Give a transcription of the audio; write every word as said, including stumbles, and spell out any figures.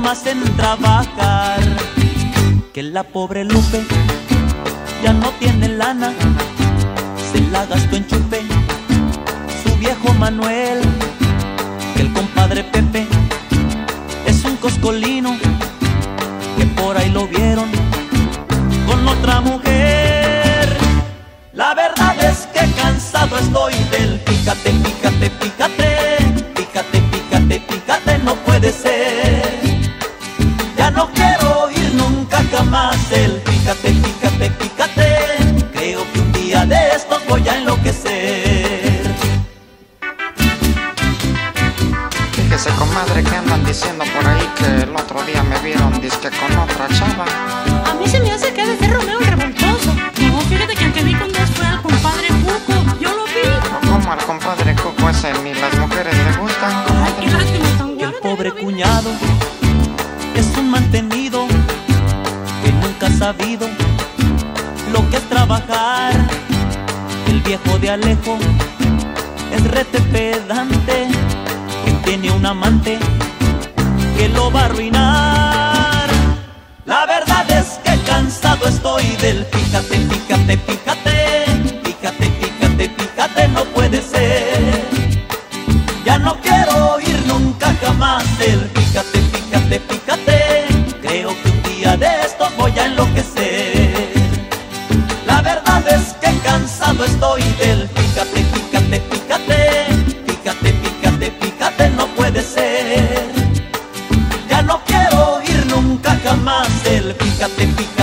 más en trabajar. Que la pobre Lupe ya no tiene lana, se la gastó en chupe su viejo Manuel. Que el compadre Pepe es un coscolino, que por ahí lo vieron con otra mujer. La verdad es que cansado estoy del pícate, pícate, pícate, pícate, pícate, pícate, no puede ser. Ya no quiero oír nunca jamás el pícate, pícate, pícate. Creo que un día de estos voy a enloquecer. Fíjese, comadre, que andan diciendo por ahí que el otro día me vieron disque con otra chava. A mí se me hace que ha de ser Romeo el Revoltoso. No, fíjate que el que vi con dos fue al compadre Cuco. Yo lo vi. Pero ¿cómo al compadre Cuco ese ni las mujeres le gustan, Ay, comadre? qué lástima, tan Que el bueno, pobre te vi, cuñado es un mantenido que nunca ha sabido lo que es trabajar. El viejo de Alejo es rete pedante, que tiene un amante que lo va a arruinar. La verdad es que cansado estoy del pícate, pícate, pícate, pícate, pícate, pícate, no puede ser. Ya no quiero oír nunca jamás el pícate, pícate, pícate. Creo que un día de estos voy a enloquecer. La verdad es que cansado estoy del pícate, pícate, pícate, pícate, pícate, pícate, no puede ser. Ya no quiero oír nunca jamás el pícate, pícate.